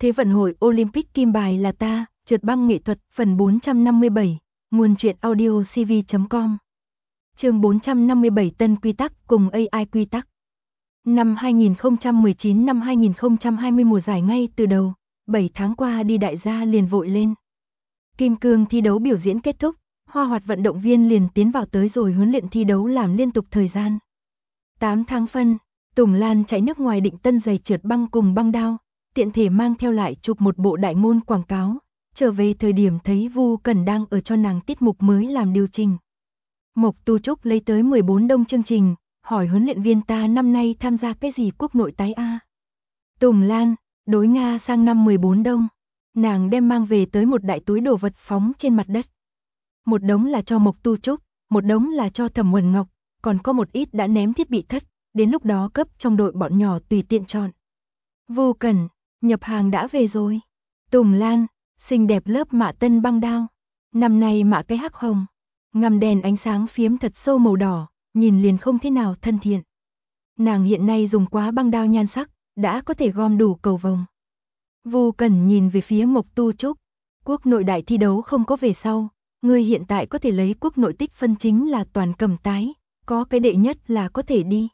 Thế vận hội Olympic kim bài là ta, trượt băng nghệ thuật, phần 457, nguồn truyện audio cv.com. Chương 457 tân quy tắc cùng AI quy tắc. Năm 2019 năm 2020 mùa giải ngay từ đầu, 7 tháng qua đi đại gia liền vội lên. Kim cương thi đấu biểu diễn kết thúc, hoa hoạt vận động viên liền tiến vào tới rồi huấn luyện thi đấu làm liên tục thời gian. 8 tháng phân, Tùng Lan chạy nước ngoài định tân giày trượt băng cùng băng đao, tiện thể mang theo lại chụp một bộ đại ngôn quảng cáo, trở về thời điểm thấy Vu Cẩn đang ở cho nàng tiết mục mới làm điều chỉnh. Mộc Tu Trúc lấy tới 14 đông chương trình, hỏi huấn luyện viên ta năm nay tham gia cái gì quốc nội tái a? Tùng Lan, đối Nga sang năm 14 đông. Nàng đem mang về tới một đại túi đồ vật phóng trên mặt đất. Một đống là cho Mộc Tu Trúc, một đống là cho Thẩm Uẩn Ngọc, còn có một ít đã ném thiết bị thất, đến lúc đó cấp trong đội bọn nhỏ tùy tiện chọn. Vu Cẩn, nhập hàng đã về rồi. Tùng Lan, xinh đẹp lớp mạ tân băng đao. Năm nay mạ cái hắc hồng, ngăm đèn ánh sáng phiếm thật sâu màu đỏ, nhìn liền không thế nào thân thiện. Nàng hiện nay dùng quá băng đao nhan sắc, đã có thể gom đủ cầu vồng. Vu Cẩn nhìn về phía Mộc Tu Trúc, quốc nội đại thi đấu không có về sau, ngươi hiện tại có thể lấy quốc nội tích phân chính là toàn cầm tái, có cái đệ nhất là có thể đi.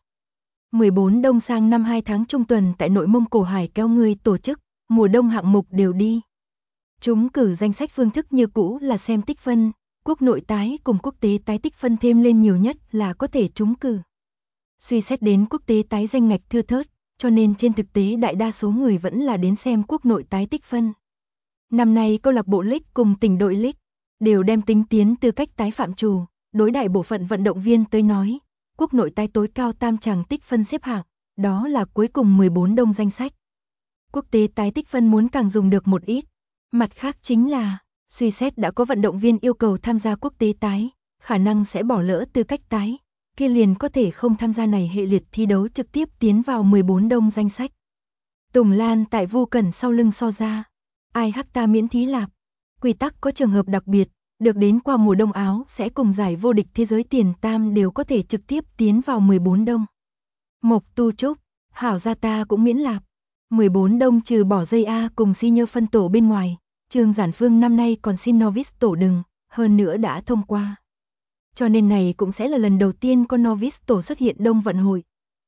14 đông sang năm 2 tháng trung tuần tại nội Mông Cổ Hải kéo ngươi tổ chức, mùa đông hạng mục đều đi. Chúng cử danh sách phương thức như cũ là xem tích phân, quốc nội tái cùng quốc tế tái tích phân thêm lên nhiều nhất là có thể trúng cử. Suy xét đến quốc tế tái danh ngạch thưa thớt, cho nên trên thực tế đại đa số người vẫn là đến xem quốc nội tái tích phân. Năm nay câu lạc bộ League cùng tỉnh đội League đều đem tính tiến tư cách tái phạm trù, đối đại bộ phận vận động viên tới nói, quốc nội tái tối cao tam tràng tích phân xếp hạng, đó là cuối cùng 14 đông danh sách. Quốc tế tái tích phân muốn càng dùng được một ít. Mặt khác chính là, suy xét đã có vận động viên yêu cầu tham gia quốc tế tái, khả năng sẽ bỏ lỡ tư cách tái, kia liền có thể không tham gia này hệ liệt thi đấu trực tiếp tiến vào 14 đông danh sách. Tùng Lan tại Vu Cẩn sau lưng so ra, ai hắc ta miễn thí lạp, quy tắc có trường hợp đặc biệt, được đến qua mùa đông áo sẽ cùng giải vô địch thế giới tiền tam đều có thể trực tiếp tiến vào 14 đông. Mộc Tu Trúc, hảo ra ta cũng miễn lạp. 14 đông trừ bỏ dây A cùng senior phân tổ bên ngoài, Trương Giản Phương năm nay còn xin novice tổ đừng, hơn nữa đã thông qua. Cho nên này cũng sẽ là lần đầu tiên con novice tổ xuất hiện đông vận hội.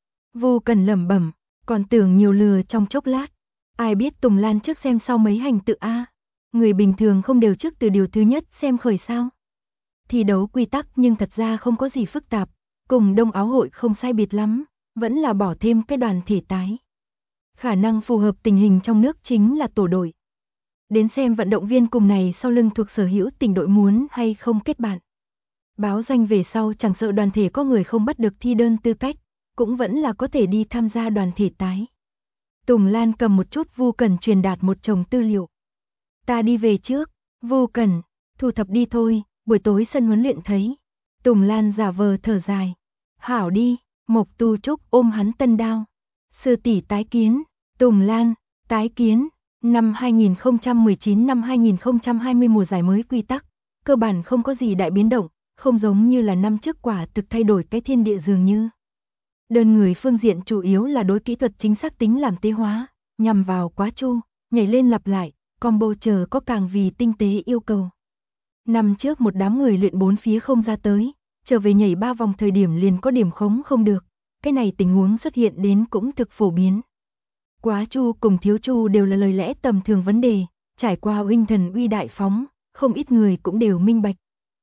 Vu Cẩn lẩm bẩm, còn tưởng nhiều lừa trong chốc lát. Ai biết Tùng Lan trước xem sau mấy hành tự A. Người bình thường không đều trước từ điều thứ nhất xem khởi sao. Thi đấu quy tắc nhưng thật ra không có gì phức tạp, cùng đông áo hội không sai biệt lắm, vẫn là bỏ thêm cái đoàn thể tái. Khả năng phù hợp tình hình trong nước chính là tổ đội. Đến xem vận động viên cùng này sau lưng thuộc sở hữu tỉnh đội muốn hay không kết bạn. Báo danh về sau chẳng sợ đoàn thể có người không bắt được thi đơn tư cách, cũng vẫn là có thể đi tham gia đoàn thể tái. Tùng Lan cầm một chút Vu Cẩn truyền đạt một chồng tư liệu. Ta đi về trước, Vu Cẩn, thu thập đi thôi, buổi tối sân huấn luyện thấy. Tùng Lan giả vờ thở dài. Hảo đi, Mộc Tu Trúc ôm hắn tân đao. Sư tỷ tái kiến, Tùng Lan, tái kiến. Năm 2019 năm 2020 mùa giải mới quy tắc, cơ bản không có gì đại biến động, không giống như là năm trước quả thực thay đổi cái thiên địa dường như. Đơn người phương diện chủ yếu là đối kỹ thuật chính xác tính làm tế hóa, nhằm vào quá chu, nhảy lên lặp lại, combo chờ có càng vì tinh tế yêu cầu. Năm trước một đám người luyện bốn phía không ra tới, trở về nhảy 3 vòng thời điểm liền có điểm khống không được, cái này tình huống xuất hiện đến cũng thực phổ biến. Quá chu cùng thiếu chu đều là lời lẽ tầm thường vấn đề, trải qua huynh thần uy đại phóng, không ít người cũng đều minh bạch.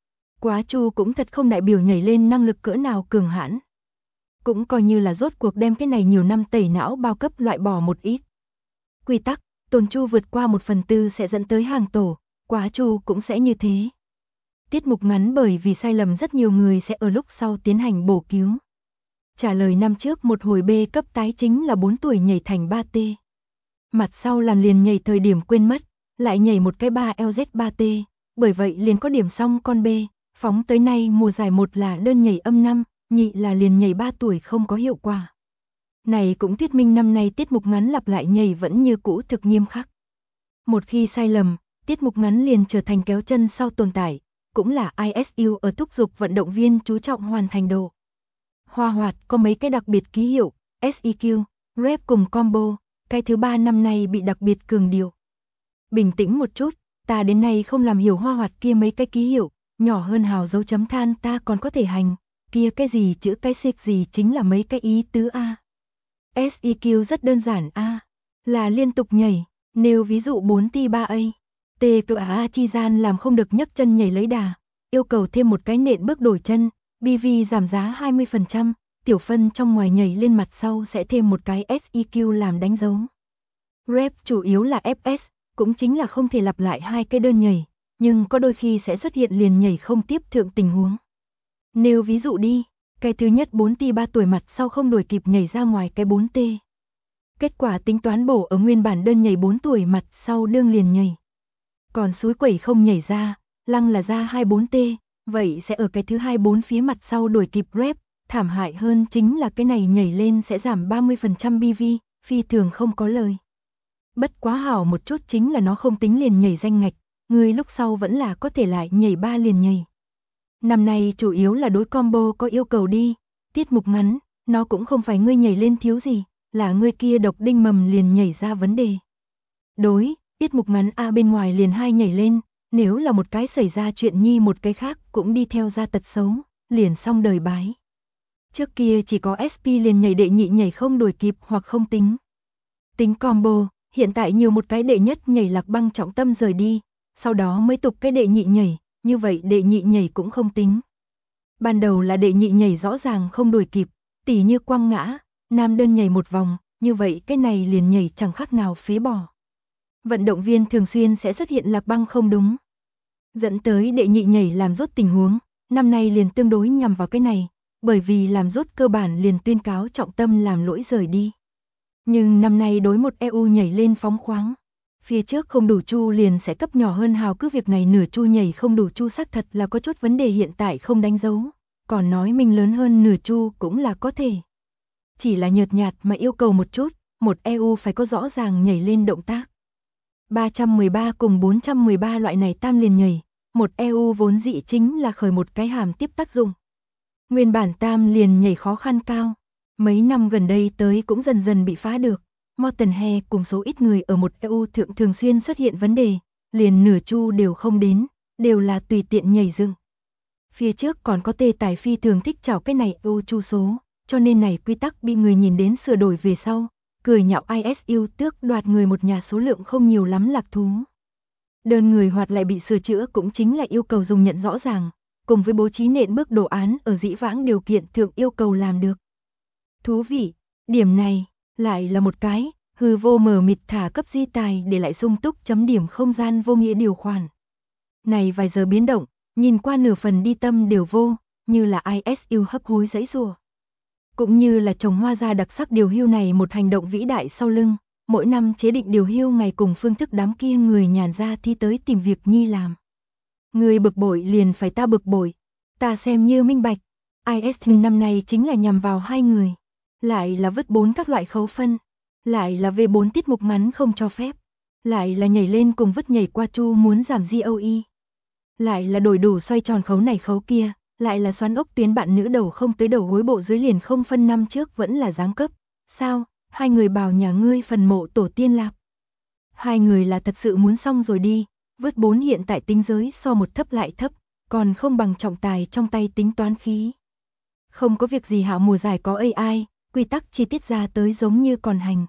Quá chu cũng thật không đại biểu nhảy lên năng lực cỡ nào cường hãn. Cũng coi như là rốt cuộc đem cái này nhiều năm tẩy não bao cấp loại bỏ một ít. Quy tắc, tồn chu vượt qua 1/4 sẽ dẫn tới hàng tổ, quá chu cũng sẽ như thế. Tiết mục ngắn bởi vì sai lầm rất nhiều người sẽ ở lúc sau tiến hành bổ cứu. Trả lời năm trước một hồi B cấp tái chính là 4 tuổi nhảy thành 3T. Mặt sau làm liền nhảy thời điểm quên mất, lại nhảy một cái 3LZ3T, bởi vậy liền có điểm xong con B, phóng tới nay mùa giải 1 là đơn nhảy âm 5, nhị là liền nhảy 3 tuổi không có hiệu quả. Này cũng thuyết minh năm nay tiết mục ngắn lặp lại nhảy vẫn như cũ thực nghiêm khắc. Một khi sai lầm, tiết mục ngắn liền trở thành kéo chân sau tồn tại, cũng là ISU ở thúc giục vận động viên chú trọng hoàn thành độ. Hoa hoạt có mấy cái đặc biệt ký hiệu, SEQ, rep cùng combo, Cái thứ ba năm nay bị đặc biệt cường điệu. Bình tĩnh một chút, ta đến nay không làm hiểu hoa hoạt kia mấy cái ký hiệu, nhỏ hơn hào dấu chấm than ta còn có thể hành, kia cái gì chữ cái xịt gì chính là mấy cái ý tứ A. SEQ rất đơn giản A, là liên tục nhảy, nêu ví dụ 4T3A. T cơ A chi gian làm không được nhấc chân nhảy lấy đà, yêu cầu thêm một cái nện bước đổi chân, BV giảm giá 20%, tiểu phân trong ngoài nhảy lên mặt sau sẽ thêm một cái SEQ làm đánh dấu. Rep chủ yếu là FS, cũng chính là không thể lặp lại hai cái đơn nhảy, nhưng có đôi khi sẽ xuất hiện liền nhảy không tiếp thượng tình huống. Nêu ví dụ đi, cái thứ nhất 4T 3 tuổi mặt sau không đuổi kịp nhảy ra ngoài cái 4T. Kết quả tính toán bổ ở nguyên bản đơn nhảy 4 tuổi mặt sau đương liền nhảy. Còn suối quẩy không nhảy ra, lăng là ra 24T, vậy sẽ ở cái thứ 24 phía mặt sau đuổi kịp rep, thảm hại hơn chính là cái này nhảy lên sẽ giảm 30% BV, phi thường không có lời. Bất quá hảo một chút chính là nó không tính liền nhảy danh ngạch, người lúc sau vẫn là có thể lại nhảy 3 liền nhảy. Năm nay chủ yếu là đối combo có yêu cầu đi, tiết mục ngắn, nó cũng không phải ngươi nhảy lên thiếu gì, là ngươi kia độc đinh mầm liền nhảy ra vấn đề. Đối, tiết mục ngắn A bên ngoài liền 2 nhảy lên, nếu là một cái xảy ra chuyện nhi một cái khác cũng đi theo ra tật xấu, liền xong đời bái. Trước kia chỉ có SP liền nhảy đệ nhị nhảy không đuổi kịp hoặc không tính. Tính combo, hiện tại nhiều một cái đệ nhất nhảy lạc băng trọng tâm rời đi, sau đó mới tục cái đệ nhị nhảy, như vậy đệ nhị nhảy cũng không tính. Ban đầu là đệ nhị nhảy rõ ràng không đuổi kịp, tỉ như quăng ngã, nam đơn nhảy một vòng, như vậy cái này liền nhảy chẳng khác nào phế bỏ. Vận động viên thường xuyên sẽ xuất hiện lạc băng không đúng, dẫn tới đệ nhị nhảy làm rốt tình huống, năm nay liền tương đối nhằm vào cái này, bởi vì làm rốt cơ bản liền tuyên cáo trọng tâm làm lỗi rời đi. Nhưng năm nay đối một EU nhảy lên phóng khoáng, phía trước không đủ chu liền sẽ cấp nhỏ hơn hào, cứ việc này nửa chu nhảy không đủ chu xác thật là có chút vấn đề hiện tại không đánh dấu, còn nói mình lớn hơn nửa chu cũng là có thể. Chỉ là nhợt nhạt mà yêu cầu một chút, một EU phải có rõ ràng nhảy lên động tác. 313 cùng 413 loại này tam liền nhảy, một EU vốn dị chính là khởi một cái hàm tiếp tác dụng. Nguyên bản tam liền nhảy khó khăn cao, mấy năm gần đây tới cũng dần dần bị phá được. Motenhe cùng số ít người ở một EU thượng thường xuyên xuất hiện vấn đề, liền nửa chu đều không đến, đều là tùy tiện nhảy dựng. Phía trước còn có tê tài phi thường thích chảo cái này EU chu số, cho nên này quy tắc bị người nhìn đến sửa đổi về sau, cười nhạo ISU tước đoạt người một nhà số lượng không nhiều lắm lạc thú. Đơn người hoạt lại bị sửa chữa cũng chính là yêu cầu dùng nhận rõ ràng, cùng với bố trí nện bước đồ án ở dĩ vãng điều kiện thượng yêu cầu làm được. Thú vị, điểm này lại là một cái hư vô mờ mịt thả cấp di tài để lại sung túc chấm điểm không gian vô nghĩa điều khoản. Này vài giờ biến động, nhìn qua nửa phần đi tâm đều vô, như là ISU hấp hối giãy giụa. Cũng như là trồng hoa ra đặc sắc điều hưu này một hành động vĩ đại sau lưng, mỗi năm chế định điều hưu ngày cùng phương thức đám kia người nhàn ra thi tới tìm việc nhi làm. Người bực bội liền phải ta bực bội, ta xem như minh bạch, ISU năm nay chính là nhằm vào hai người, lại là vứt 4 các loại khấu phân, lại là về 4 tiết mục ngắn không cho phép, lại là nhảy lên cùng vứt nhảy qua chu muốn giảm GOE, lại là đổi đủ xoay tròn khấu này khấu kia, lại là xoắn ốc tuyến bạn nữ đầu không tới đầu gối bộ dưới liền không phân năm trước vẫn là giáng cấp. Sao, hai người bảo nhà ngươi phần mộ tổ tiên lạp. Hai người là thật sự muốn xong rồi đi, vứt 4 hiện tại tính giới so một thấp lại thấp, còn không bằng trọng tài trong tay tính toán khí. Không có việc gì hảo mùa giải có AI, quy tắc chi tiết ra tới giống như còn hành.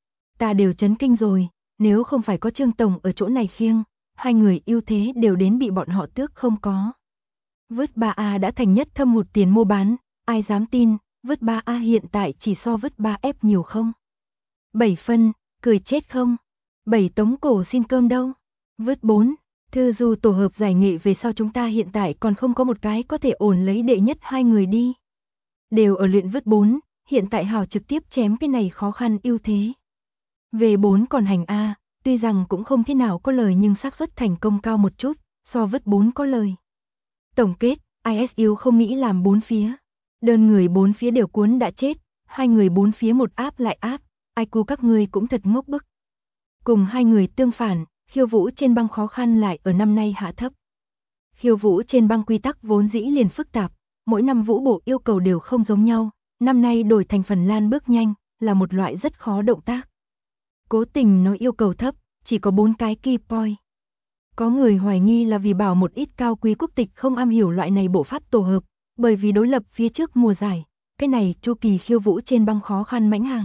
Ta đều chấn kinh rồi, nếu không phải có Trương Tổng ở chỗ này khiêng, hai người ưu thế đều đến bị bọn họ tước không có. Vứt 3A đã thành nhất thâm hụt tiền mua bán, ai dám tin, vứt 3A hiện tại chỉ so vứt 3F nhiều không? 7 phân, cười chết không? 7 tống cổ xin cơm đâu? Vứt 4, thư dù tổ hợp giải nghệ về sau chúng ta hiện tại còn không có một cái có thể ổn lấy đệ nhất hai người đi. Đều ở luyện vứt 4, hiện tại hào trực tiếp chém cái này khó khăn ưu thế. Về 4 còn hành A, tuy rằng cũng không thế nào có lời nhưng xác suất thành công cao một chút, so vứt 4 có lời. Tổng kết, ISU không nghĩ làm 4 phía. Đơn người 4 phía đều cuốn đã chết, hai người 4 phía một áp lại áp, IQ các ngươi cũng thật ngốc bức. Cùng hai người tương phản, khiêu vũ trên băng khó khăn lại ở năm nay hạ thấp. Khiêu vũ trên băng quy tắc vốn dĩ liền phức tạp, mỗi năm vũ bộ yêu cầu đều không giống nhau, năm nay đổi thành Phần Lan bước nhanh, là một loại rất khó động tác. Cố tình nói yêu cầu thấp, chỉ có 4 cái key point. Có người hoài nghi là vì bảo một ít cao quý quốc tịch không am hiểu loại này bộ pháp tổ hợp, bởi vì đối lập phía trước mùa giải, cái này chu kỳ khiêu vũ trên băng khó khăn mãnh hàng.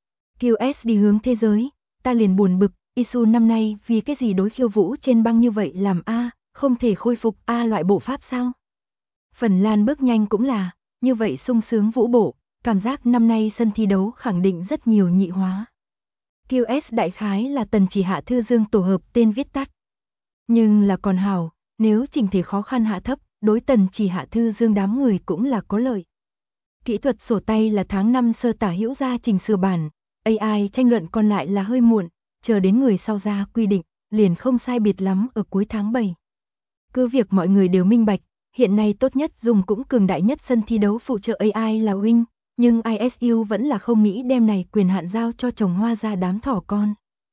QS đi hướng thế giới, ta liền buồn bực, Isu năm nay vì cái gì đối khiêu vũ trên băng như vậy làm A, không thể khôi phục A loại bộ pháp sao? Phần Lan bước nhanh cũng là, như vậy sung sướng vũ bộ, cảm giác năm nay sân thi đấu khẳng định rất nhiều nhị hóa. QS đại khái là Tần Chỉ Hạ Thư Dương tổ hợp tên viết tắt. Nhưng là còn hảo, nếu trình thể khó khăn hạ thấp, đối Tần Chỉ Hạ Thư Dương đám người cũng là có lợi. Kỹ thuật sổ tay là tháng 5 sơ tả hữu ra trình sửa bản, AI tranh luận còn lại là hơi muộn, chờ đến người sau ra quy định, liền không sai biệt lắm ở cuối tháng 7. Cứ việc mọi người đều minh bạch, hiện nay tốt nhất dùng cũng cường đại nhất sân thi đấu phụ trợ AI là Wing, nhưng ISU vẫn là không nghĩ đem này quyền hạn giao cho trồng hoa ra đám thỏ con.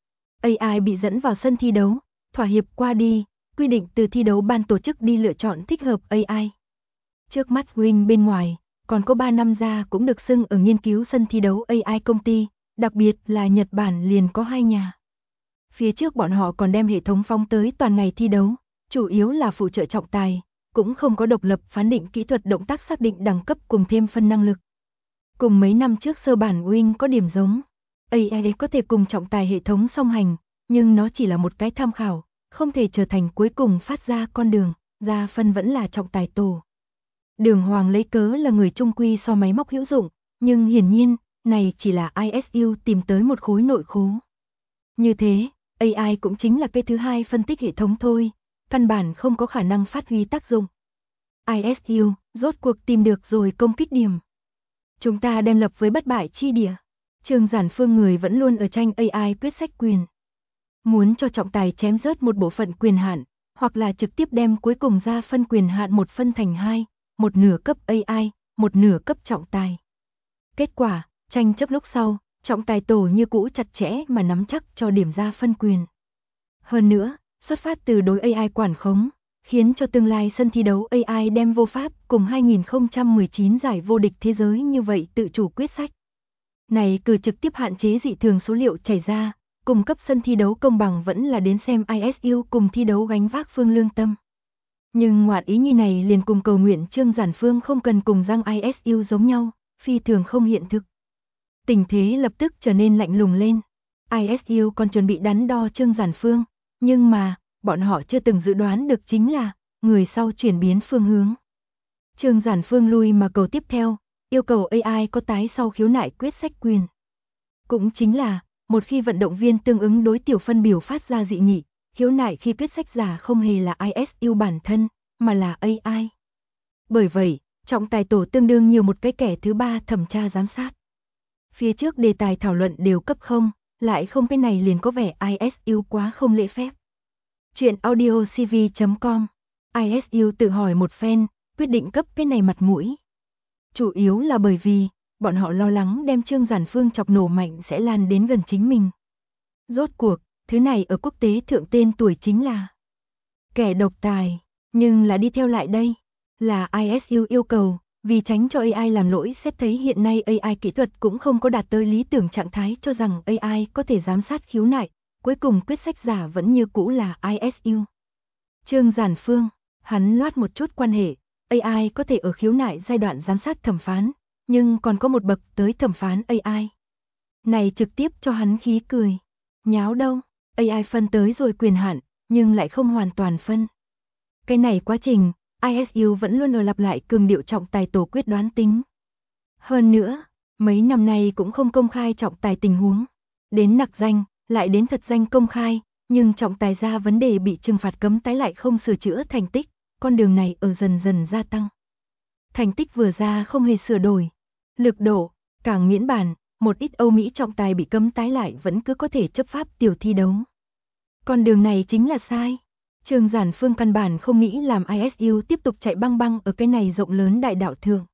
AI bị dẫn vào sân thi đấu, thỏa hiệp qua đi, quy định từ thi đấu ban tổ chức đi lựa chọn thích hợp AI. Trước mắt Wing bên ngoài, còn có 3 năm ra cũng được xưng ở nghiên cứu sân thi đấu AI công ty, đặc biệt là Nhật Bản liền có 2 nhà. Phía trước bọn họ còn đem hệ thống phóng tới toàn ngày thi đấu, chủ yếu là phụ trợ trọng tài, cũng không có độc lập phán định kỹ thuật động tác xác định đẳng cấp cùng thêm phân năng lực. Cùng mấy năm trước sơ bản Wing có điểm giống, AI có thể cùng trọng tài hệ thống song hành, nhưng nó chỉ là một cái tham khảo, không thể trở thành cuối cùng phát ra con đường, ra phân vẫn là trọng tài tổ. Đường Hoàng lấy cớ là người trung quy so máy móc hữu dụng, nhưng hiển nhiên, này chỉ là ISU tìm tới một khối nội khố. Như thế, AI cũng chính là cái thứ hai phân tích hệ thống thôi, căn bản không có khả năng phát huy tác dụng. ISU, rốt cuộc tìm được rồi công kích điểm. Chúng ta đem lập với bất bại chi địa. Trương Giản Phương người vẫn luôn ở tranh AI quyết sách quyền. Muốn cho trọng tài chém rớt một bộ phận quyền hạn, hoặc là trực tiếp đem cuối cùng ra phân quyền hạn một phân thành hai, một nửa cấp AI, một nửa cấp trọng tài. Kết quả, tranh chấp lúc sau, trọng tài tổ như cũ chặt chẽ mà nắm chắc cho điểm ra phân quyền. Hơn nữa, xuất phát từ đối AI quản khống, khiến cho tương lai sân thi đấu AI đem vô pháp cùng 2019 giải vô địch thế giới như vậy tự chủ quyết sách. Này cử trực tiếp hạn chế dị thường số liệu chảy ra, cung cấp sân thi đấu công bằng vẫn là đến xem ISU cùng thi đấu gánh vác phương lương tâm. Nhưng ngoạn ý nhi này liền cùng cầu nguyện Trương Giản Phương không cần cùng răng ISU giống nhau, phi thường không hiện thực. Tình thế lập tức trở nên lạnh lùng lên. ISU còn chuẩn bị đắn đo Trương Giản Phương, nhưng mà, bọn họ chưa từng dự đoán được chính là, người sau chuyển biến phương hướng. Trương Giản Phương lui mà cầu tiếp theo, yêu cầu AI có tái sau khiếu nại quyết sách quyền. Cũng chính là, một khi vận động viên tương ứng đối tiểu phân biểu phát ra dị nghị, khiếu nại khi quyết sách giả không hề là ISU bản thân, mà là AI. Bởi vậy, trọng tài tổ tương đương nhiều một cái kẻ thứ ba thẩm tra giám sát. Phía trước đề tài thảo luận đều cấp không, lại không cái này liền có vẻ ISU quá không lễ phép. Chuyện audio cv.com, ISU tự hỏi một phen, quyết định cấp cái này mặt mũi. Chủ yếu là bởi vì, bọn họ lo lắng đem Trương Giản Phương chọc nổ mạnh sẽ lan đến gần chính mình. Rốt cuộc, thứ này ở quốc tế thượng tên tuổi chính là kẻ độc tài, nhưng là đi theo lại đây, là ISU yêu cầu, vì tránh cho AI làm lỗi xét thấy hiện nay AI kỹ thuật cũng không có đạt tới lý tưởng trạng thái cho rằng AI có thể giám sát khiếu nại, cuối cùng quyết sách giả vẫn như cũ là ISU. Trương Giản Phương, hắn loát một chút quan hệ, AI có thể ở khiếu nại giai đoạn giám sát thẩm phán, nhưng còn có một bậc tới thẩm phán AI. Này trực tiếp cho hắn khí cười. Nháo đâu, AI phân tới rồi quyền hạn, nhưng lại không hoàn toàn phân. Cái này quá trình, ISU vẫn luôn ở lặp lại cường điệu trọng tài tổ quyết đoán tính. Hơn nữa, mấy năm nay cũng không công khai trọng tài tình huống. Đến nặc danh, lại đến thật danh công khai, nhưng trọng tài ra vấn đề bị trừng phạt cấm tái lại không sửa chữa thành tích, con đường này ở dần dần gia tăng. Thành tích vừa ra không hề sửa đổi. Lực độ, càng miễn bàn, một ít Âu Mỹ trọng tài bị cấm tái lại vẫn cứ có thể chấp pháp tiểu thi đấu. Con đường này chính là sai. Trương Giản Phương căn bản không nghĩ làm ISU tiếp tục chạy băng băng ở cái này rộng lớn đại đạo thượng.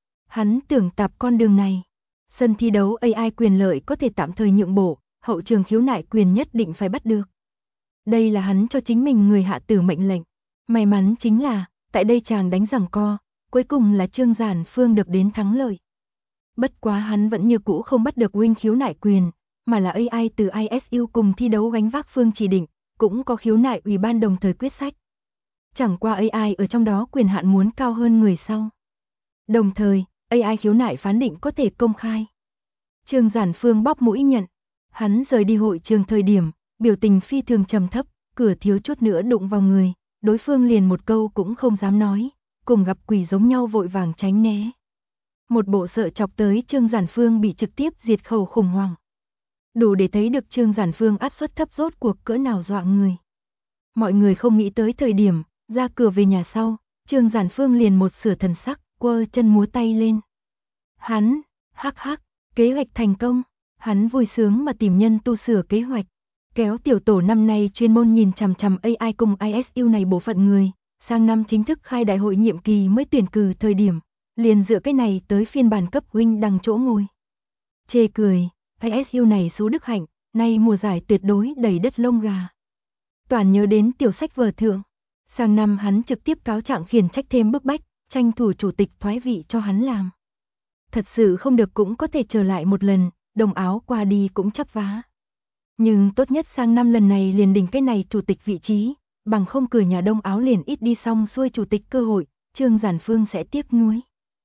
Hắn tưởng tạp con đường này. Sân thi đấu AI quyền lợi có thể tạm thời nhượng bộ, hậu trường khiếu nại quyền nhất định phải bắt được. Đây là hắn cho chính mình người hạ tử mệnh lệnh. May mắn chính là, tại đây chàng đánh giằng co, cuối cùng là Trương Giản Phương được đến thắng lợi. Bất quá hắn vẫn như cũ không bắt được Wing khiếu nại quyền, mà là AI từ ISU cùng thi đấu gánh vác phương chỉ định, cũng có khiếu nại ủy ban đồng thời quyết sách. Chẳng qua AI ở trong đó quyền hạn muốn cao hơn người sau. Đồng thời, AI khiếu nại phán định có thể công khai. Trương Giản Phương bóp mũi nhận. Hắn rời đi hội trường thời điểm, biểu tình phi thường trầm thấp, cửa thiếu chút nữa đụng vào người, đối phương liền một câu cũng không dám nói, cùng gặp quỷ giống nhau vội vàng tránh né. Một bộ sợ chọc tới Trương Giản Phương bị trực tiếp diệt khẩu khủng hoảng. Đủ để thấy được Trương Giản Phương áp suất thấp rốt cuộc cỡ nào dọa người. Mọi người không nghĩ tới thời điểm, ra cửa về nhà sau, Trương Giản Phương liền một sửa thần sắc, quơ chân múa tay lên. Hắn, hắc hắc, kế hoạch thành công, hắn vui sướng mà tìm nhân tu sửa kế hoạch. Kéo tiểu tổ năm nay chuyên môn nhìn chằm chằm AI cùng ISU này bộ phận người, sang năm chính thức khai đại hội nhiệm kỳ mới tuyển cử thời điểm, liền dựa cái này tới phiên bản cấp huynh đằng chỗ ngồi. Chê cười, ISU này số đức hạnh, nay mùa giải tuyệt đối đầy đất lông gà. Toàn nhớ đến tiểu sách vở thượng, sang năm hắn trực tiếp cáo trạng khiển trách thêm bức bách, tranh thủ chủ tịch thoái vị cho hắn làm. Thật sự không được cũng có thể trở lại một lần, đồng áo qua đi cũng chắp vá. Nhưng tốt nhất sang năm lần này liền đỉnh cái này chủ tịch vị trí, bằng không cửa nhà đông áo liền ít đi xong xuôi chủ tịch cơ hội, Trương Giản Phương sẽ tiếc nuối.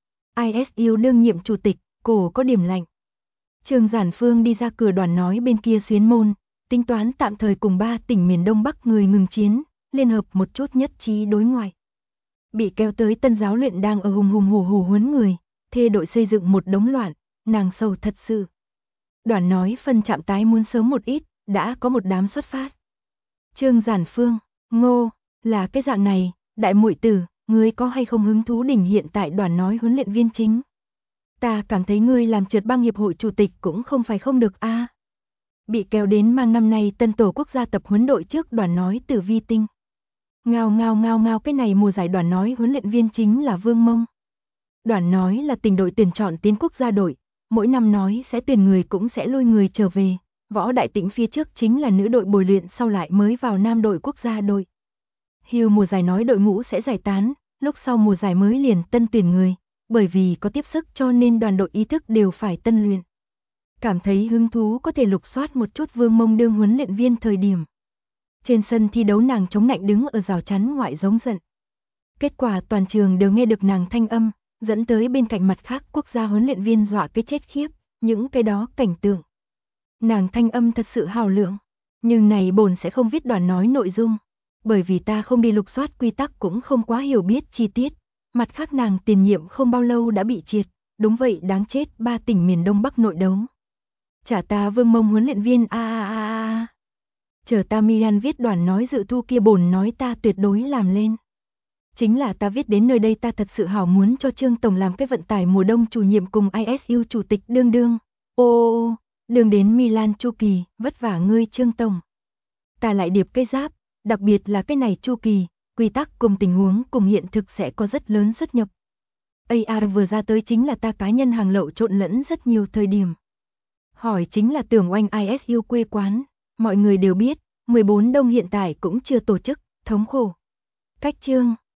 ISU đương nhiệm chủ tịch, cổ có điểm lạnh. Trương Giản Phương đi ra cửa đoàn nói bên kia xuyến môn, tính toán tạm thời cùng 3 tỉnh miền Đông Bắc người ngừng chiến, liên hợp một chút nhất trí đối ngoại. Bị kéo tới tân giáo luyện đang ở hùng hùng hổ hổ huấn người, thê đội xây dựng một đống loạn, nàng sầu thật sự. Đoàn nói phân trạm tái muốn sớm một ít, đã có một đám xuất phát. Trương Giản Phương, Ngô, là cái dạng này, đại muội tử, ngươi có hay không hứng thú đỉnh hiện tại đoàn nói huấn luyện viên chính? Ta cảm thấy ngươi làm trượt băng hiệp hội chủ tịch cũng không phải không được a. Bị kéo đến mang năm nay tân tổ quốc gia tập huấn đội trước đoàn nói Tử Vi Tinh. Ngao ngao ngao ngao, cái này mùa giải đoàn nói huấn luyện viên chính là Vương Mông. Đoàn nói là tỉnh đội tuyển chọn tiến quốc gia đội, mỗi năm nói sẽ tuyển người cũng sẽ lôi người trở về, Võ Đại Tĩnh phía trước chính là nữ đội bồi luyện sau lại mới vào nam đội quốc gia đội. Hưu mùa giải nói đội ngũ sẽ giải tán, lúc sau mùa giải mới liền tân tuyển người, bởi vì có tiếp sức cho nên đoàn đội ý thức đều phải tân luyện. Cảm thấy hứng thú có thể lục soát một chút Vương Mông đương huấn luyện viên thời điểm. Trên sân thi đấu nàng chống nạnh đứng ở rào chắn ngoại giống giận. Kết quả toàn trường đều nghe được nàng thanh âm, dẫn tới bên cạnh mặt khác quốc gia huấn luyện viên dọa cái chết khiếp, những cái đó cảnh tượng. Nàng thanh âm thật sự hào lượng, nhưng này bổn sẽ không viết đoàn nói nội dung, bởi vì ta không đi lục soát quy tắc cũng không quá hiểu biết chi tiết, mặt khác nàng tiền nhiệm không bao lâu đã bị triệt, đúng vậy đáng chết 3 tỉnh miền Đông Bắc nội đấu. Trả ta Vương Mông huấn luyện viên a. Chờ ta Milan viết đoàn nói dự thu kia bổn nói ta tuyệt đối làm lên. Chính là ta viết đến nơi đây ta thật sự hảo muốn cho Trương Tổng làm cái vận tải mùa đông chủ nhiệm cùng ISU chủ tịch đương đương. Ô, đường đến Milan chu kỳ, vất vả ngươi Trương Tổng. Ta lại điệp cái giáp, đặc biệt là cái này chu kỳ, quy tắc cùng tình huống cùng hiện thực sẽ có rất lớn xuất nhập. AI vừa ra tới chính là ta cá nhân hàng lậu trộn lẫn rất nhiều thời điểm. Hỏi chính là tưởng oanh ISU quê quán, mọi người đều biết, 14 đông hiện tại cũng chưa tổ chức, thống khổ. Cách chương